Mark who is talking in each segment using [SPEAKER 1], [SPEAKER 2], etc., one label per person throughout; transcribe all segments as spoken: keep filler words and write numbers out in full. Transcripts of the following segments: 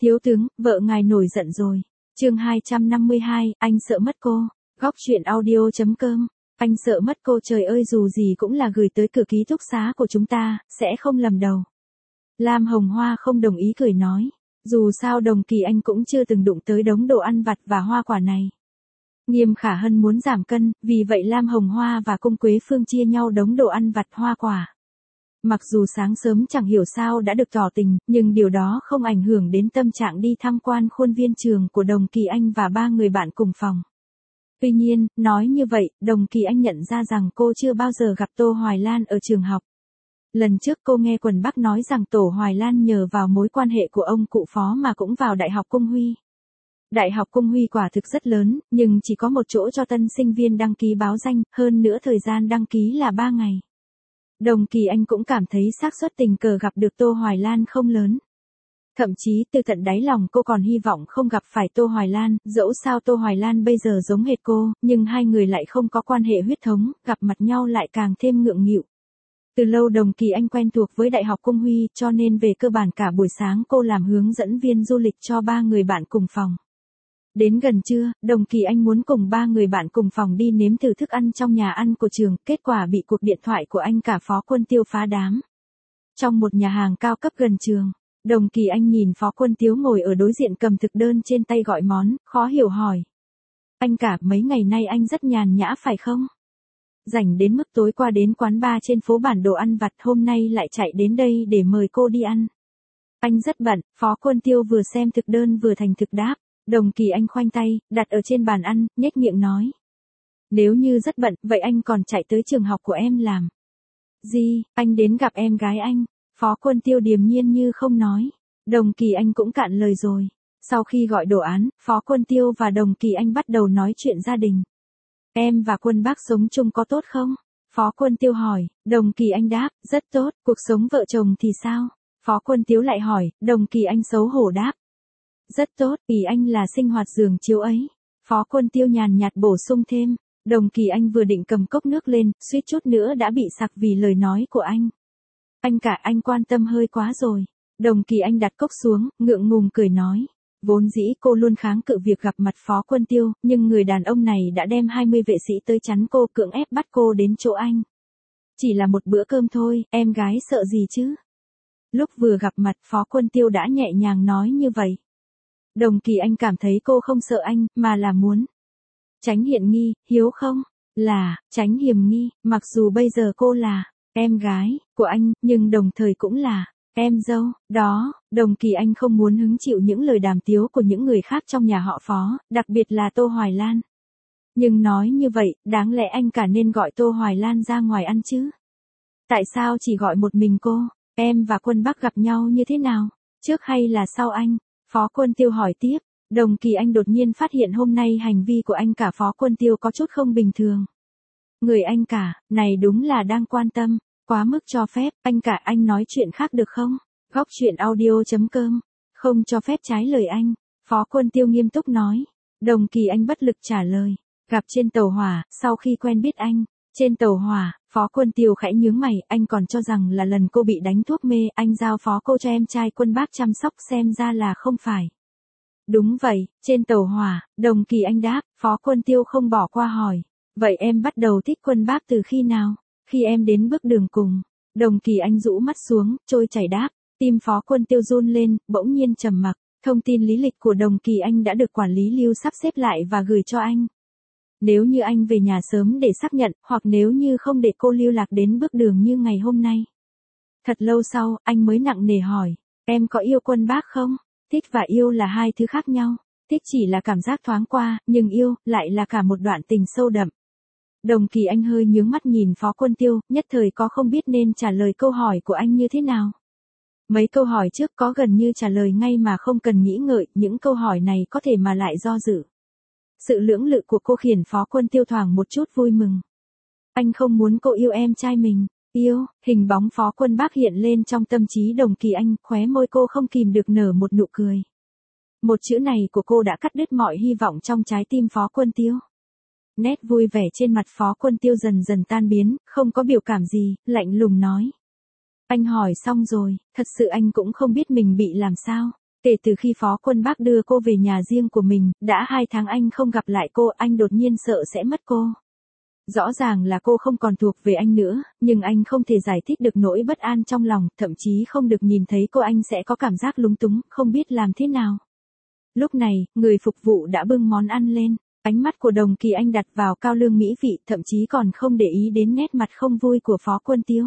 [SPEAKER 1] Thiếu tướng, vợ ngài nổi giận rồi. Chương hai trăm năm mươi hai, anh sợ mất cô. Góc truyện audio chấm com. Anh sợ mất cô, trời ơi, dù gì cũng là gửi tới cửa ký túc xá của chúng ta, sẽ không lầm đầu. Lam Hồng Hoa không đồng ý, cười nói. Dù sao Đồng Kỳ Anh cũng chưa từng đụng tới đống đồ ăn vặt và hoa quả này. Nghiêm Khả Hân muốn giảm cân, vì vậy Lam Hồng Hoa và Cung Quế Phương chia nhau đống đồ ăn vặt hoa quả. Mặc dù sáng sớm chẳng hiểu sao đã được tỏ tình, nhưng điều đó không ảnh hưởng đến tâm trạng đi tham quan khuôn viên trường của Đồng Kỳ Anh và ba người bạn cùng phòng. Tuy nhiên, nói như vậy, Đồng Kỳ Anh nhận ra rằng cô chưa bao giờ gặp Tô Hoài Lan ở trường học. Lần trước cô nghe Quần Bắc nói rằng Tổ Hoài Lan nhờ vào mối quan hệ của ông cụ Phó mà cũng vào Đại học Cung Huy. Đại học Cung Huy quả thực rất lớn, nhưng chỉ có một chỗ cho tân sinh viên đăng ký báo danh, hơn nữa thời gian đăng ký là ba ngày. Đồng Kỳ Anh cũng cảm thấy xác suất tình cờ gặp được Tô Hoài Lan không lớn. Thậm chí từ tận đáy lòng cô còn hy vọng không gặp phải Tô Hoài Lan, dẫu sao Tô Hoài Lan bây giờ giống hệt cô, nhưng hai người lại không có quan hệ huyết thống, gặp mặt nhau lại càng thêm ngượng nghịu. Từ lâu Đồng Kỳ Anh quen thuộc với Đại học Cung Huy, cho nên về cơ bản cả buổi sáng cô làm hướng dẫn viên du lịch cho ba người bạn cùng phòng. Đến gần trưa, Đồng Kỳ Anh muốn cùng ba người bạn cùng phòng đi nếm thử thức ăn trong nhà ăn của trường, kết quả bị cuộc điện thoại của anh cả Phó Quân Tiêu phá đám. Trong một nhà hàng cao cấp gần trường, Đồng Kỳ Anh nhìn Phó Quân Tiêu ngồi ở đối diện cầm thực đơn trên tay gọi món, khó hiểu hỏi. Anh cả, mấy ngày nay anh rất nhàn nhã phải không? Rảnh đến mức tối qua đến quán bar trên phố bản đồ ăn vặt, hôm nay lại chạy đến đây để mời cô đi ăn. Anh rất bận, Phó Quân Tiêu vừa xem thực đơn vừa thành thực đáp. Đồng Kỳ Anh khoanh tay, đặt ở trên bàn ăn, nhếch miệng nói. Nếu như rất bận, vậy anh còn chạy tới trường học của em làm. Gì, anh đến gặp em gái anh. Phó Quân Tiêu điềm nhiên như không nói. Đồng Kỳ Anh cũng cạn lời rồi. Sau khi gọi đồ án, Phó Quân Tiêu và Đồng Kỳ Anh bắt đầu nói chuyện gia đình. Em và Quân Bác sống chung có tốt không? Phó Quân Tiêu hỏi. Đồng Kỳ Anh đáp, rất tốt. Cuộc sống vợ chồng thì sao? Phó Quân Tiêu lại hỏi. Đồng Kỳ Anh xấu hổ đáp. Rất tốt, ý anh là sinh hoạt giường chiếu ấy. Phó Quân Tiêu nhàn nhạt bổ sung thêm. Đồng Kỳ Anh vừa định cầm cốc nước lên, suýt chút nữa đã bị sặc vì lời nói của anh. Anh cả, anh quan tâm hơi quá rồi. Đồng Kỳ Anh đặt cốc xuống, ngượng ngùng cười nói. Vốn dĩ cô luôn kháng cự việc gặp mặt Phó Quân Tiêu, nhưng người đàn ông này đã đem hai mươi vệ sĩ tới chắn cô, cưỡng ép bắt cô đến chỗ anh. Chỉ là một bữa cơm thôi, em gái sợ gì chứ? Lúc vừa gặp mặt Phó Quân Tiêu đã nhẹ nhàng nói như vậy. Đồng Kỳ Anh cảm thấy cô không sợ anh, mà là muốn tránh hiểm nghi, hiếu không? Là, tránh hiểm nghi, mặc dù bây giờ cô là em gái của anh, nhưng đồng thời cũng là em dâu. Đó, Đồng Kỳ Anh không muốn hứng chịu những lời đàm tiếu của những người khác trong nhà họ Phó, đặc biệt là Tô Hoài Lan. Nhưng nói như vậy, đáng lẽ anh cả nên gọi Tô Hoài Lan ra ngoài ăn chứ? Tại sao chỉ gọi một mình cô? Em và Quân Bắc gặp nhau như thế nào? Trước hay là sau anh? Phó Quân Tiêu hỏi tiếp. Đồng Kỳ Anh đột nhiên phát hiện hôm nay hành vi của anh cả Phó Quân Tiêu có chút không bình thường. Người anh cả, này đúng là đang quan tâm, quá mức cho phép. Anh cả, anh nói chuyện khác được không? Góc truyện audio chấm com. Không cho phép trái lời anh. Phó Quân Tiêu nghiêm túc nói. Đồng Kỳ Anh bất lực trả lời. Gặp trên tàu hỏa, sau khi quen biết anh. Trên tàu hỏa, Phó Quân Tiêu khẽ nhướng mày, anh còn cho rằng là lần cô bị đánh thuốc mê, anh giao phó cô cho em trai Quân Bác chăm sóc, xem ra là không phải. Đúng vậy, trên tàu hỏa, Đồng Kỳ Anh đáp. Phó Quân Tiêu không bỏ qua hỏi. Vậy em bắt đầu thích Quân Bác từ khi nào? Khi em đến bước đường cùng. Đồng Kỳ Anh rũ mắt xuống, trôi chảy đáp. Tim Phó Quân Tiêu run lên, bỗng nhiên trầm mặc. Thông tin lý lịch của Đồng Kỳ Anh đã được quản lý Lưu sắp xếp lại và gửi cho anh. Nếu như anh về nhà sớm để xác nhận, hoặc nếu như không để cô lưu lạc đến bước đường như ngày hôm nay. Thật lâu sau, anh mới nặng nề hỏi. Em có yêu Quân Bác không? Thích và yêu là hai thứ khác nhau. Thích chỉ là cảm giác thoáng qua, nhưng yêu, lại là cả một đoạn tình sâu đậm. Đồng Kỳ Anh hơi nhướng mắt nhìn Phó Quân Tiêu, nhất thời có không biết nên trả lời câu hỏi của anh như thế nào. Mấy câu hỏi trước có gần như trả lời ngay mà không cần nghĩ ngợi, những câu hỏi này có thể mà lại do dự. Sự lưỡng lự của cô khiến Phó Quân Tiêu thoảng một chút vui mừng. Anh không muốn cô yêu em trai mình. Yêu, hình bóng Phó Quân Bác hiện lên trong tâm trí Đồng Kỳ Anh, khóe môi cô không kìm được nở một nụ cười. Một chữ này của cô đã cắt đứt mọi hy vọng trong trái tim Phó Quân Tiêu. Nét vui vẻ trên mặt Phó Quân Tiêu dần dần tan biến, không có biểu cảm gì, lạnh lùng nói. Anh hỏi xong rồi, thật sự anh cũng không biết mình bị làm sao. Kể từ khi Phó Quân Bác đưa cô về nhà riêng của mình, đã hai tháng anh không gặp lại cô, anh đột nhiên sợ sẽ mất cô. Rõ ràng là cô không còn thuộc về anh nữa, nhưng anh không thể giải thích được nỗi bất an trong lòng, thậm chí không được nhìn thấy cô anh sẽ có cảm giác lúng túng, không biết làm thế nào. Lúc này, người phục vụ đã bưng món ăn lên, ánh mắt của Đồng Kỳ Anh đặt vào cao lương mỹ vị, thậm chí còn không để ý đến nét mặt không vui của Phó Quân Tiêu.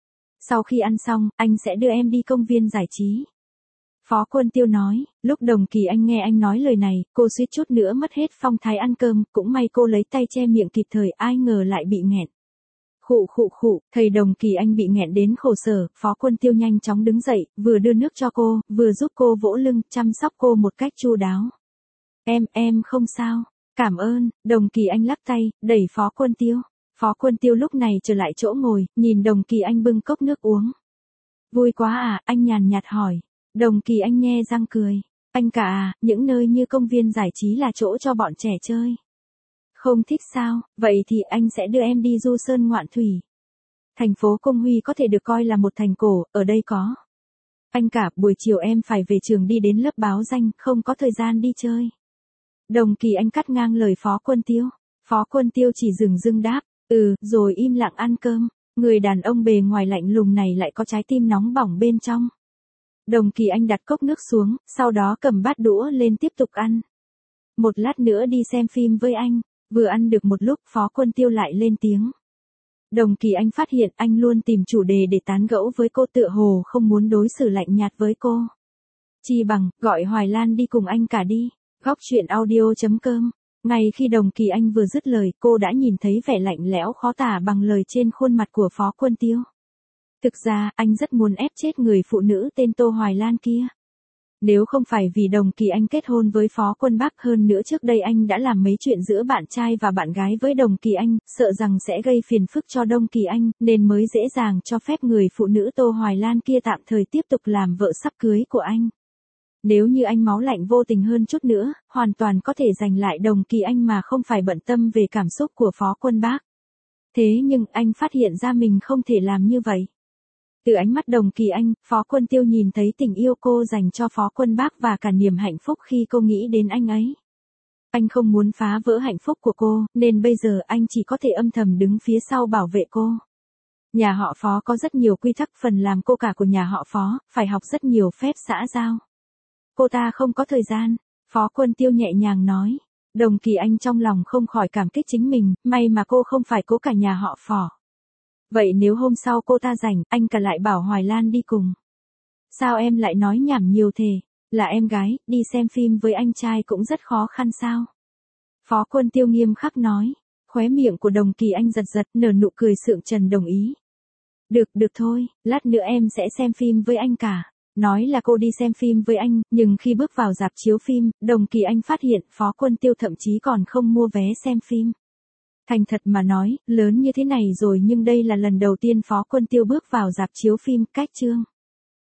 [SPEAKER 1] Sau khi ăn xong, anh sẽ đưa em đi công viên giải trí. Phó Quân Tiêu nói, lúc Đồng Kỳ Anh nghe anh nói lời này, cô suýt chút nữa mất hết phong thái ăn cơm, cũng may cô lấy tay che miệng kịp thời, ai ngờ lại bị nghẹn. Khụ khụ khụ, thầy Đồng Kỳ Anh bị nghẹn đến khổ sở, Phó Quân Tiêu nhanh chóng đứng dậy, vừa đưa nước cho cô, vừa giúp cô vỗ lưng, chăm sóc cô một cách chu đáo. Em, em không sao, cảm ơn, Đồng Kỳ Anh lắc tay, đẩy Phó Quân Tiêu. Phó Quân Tiêu lúc này trở lại chỗ ngồi, nhìn Đồng Kỳ Anh bưng cốc nước uống. Vui quá à, anh nhàn nhạt hỏi. Đồng Kỳ Anh nhe răng cười. Anh cả à, những nơi như công viên giải trí là chỗ cho bọn trẻ chơi. Không thích sao, vậy thì anh sẽ đưa em đi du sơn ngoạn thủy. Thành phố Công Huy có thể được coi là một thành cổ, ở đây có. Anh cả, buổi chiều em phải về trường đi đến lớp báo danh, không có thời gian đi chơi. Đồng Kỳ Anh cắt ngang lời Phó Quân Tiêu. Phó Quân Tiêu chỉ dừng dưng đáp, ừ, rồi im lặng ăn cơm. Người đàn ông bề ngoài lạnh lùng này lại có trái tim nóng bỏng bên trong. Đồng Kỳ Anh đặt cốc nước xuống, sau đó cầm bát đũa lên tiếp tục ăn. Một lát nữa đi xem phim với anh. Vừa ăn được một lúc, Phó Quân Tiêu lại lên tiếng. Đồng Kỳ Anh phát hiện anh luôn tìm chủ đề để tán gẫu với cô, tựa hồ không muốn đối xử lạnh nhạt với cô. Chi bằng, gọi Hoài Lan đi cùng anh cả đi. Góc truyện audio chấm com. Ngay khi Đồng Kỳ Anh vừa dứt lời, cô đã nhìn thấy vẻ lạnh lẽo khó tả bằng lời trên khuôn mặt của Phó Quân Tiêu. Thực ra, anh rất muốn ép chết người phụ nữ tên Tô Hoài Lan kia. Nếu không phải vì Đồng Kỳ Anh kết hôn với Phó Quân Bác, hơn nữa trước đây anh đã làm mấy chuyện giữa bạn trai và bạn gái với Đồng Kỳ Anh, sợ rằng sẽ gây phiền phức cho Đồng Kỳ Anh, nên mới dễ dàng cho phép người phụ nữ Tô Hoài Lan kia tạm thời tiếp tục làm vợ sắp cưới của anh. Nếu như anh máu lạnh vô tình hơn chút nữa, hoàn toàn có thể giành lại Đồng Kỳ Anh mà không phải bận tâm về cảm xúc của Phó Quân Bác. Thế nhưng anh phát hiện ra mình không thể làm như vậy. Từ ánh mắt Đồng Kỳ Anh, Phó Quân Tiêu nhìn thấy tình yêu cô dành cho Phó Quân Bác và cả niềm hạnh phúc khi cô nghĩ đến anh ấy. Anh không muốn phá vỡ hạnh phúc của cô, nên bây giờ anh chỉ có thể âm thầm đứng phía sau bảo vệ cô. Nhà họ Phó có rất nhiều quy tắc, phần làm cô cả của nhà họ Phó, phải học rất nhiều phép xã giao. Cô ta không có thời gian, Phó Quân Tiêu nhẹ nhàng nói. Đồng Kỳ Anh trong lòng không khỏi cảm kích chính mình, may mà cô không phải cố cả nhà họ Phó. Vậy nếu hôm sau cô ta rảnh, anh cả lại bảo Hoài Lan đi cùng. Sao em lại nói nhảm nhiều thế? Là em gái, đi xem phim với anh trai cũng rất khó khăn sao? Phó Quân Tiêu nghiêm khắc nói. Khóe miệng của Đồng Kỳ Anh giật giật, nở nụ cười sượng trân đồng ý. Được, được thôi, lát nữa em sẽ xem phim với anh cả. Nói là cô đi xem phim với anh, nhưng khi bước vào rạp chiếu phim, Đồng Kỳ Anh phát hiện Phó Quân Tiêu thậm chí còn không mua vé xem phim. Thành thật mà nói, lớn như thế này rồi nhưng đây là lần đầu tiên Phó Quân Tiêu bước vào rạp chiếu phim, cách chương.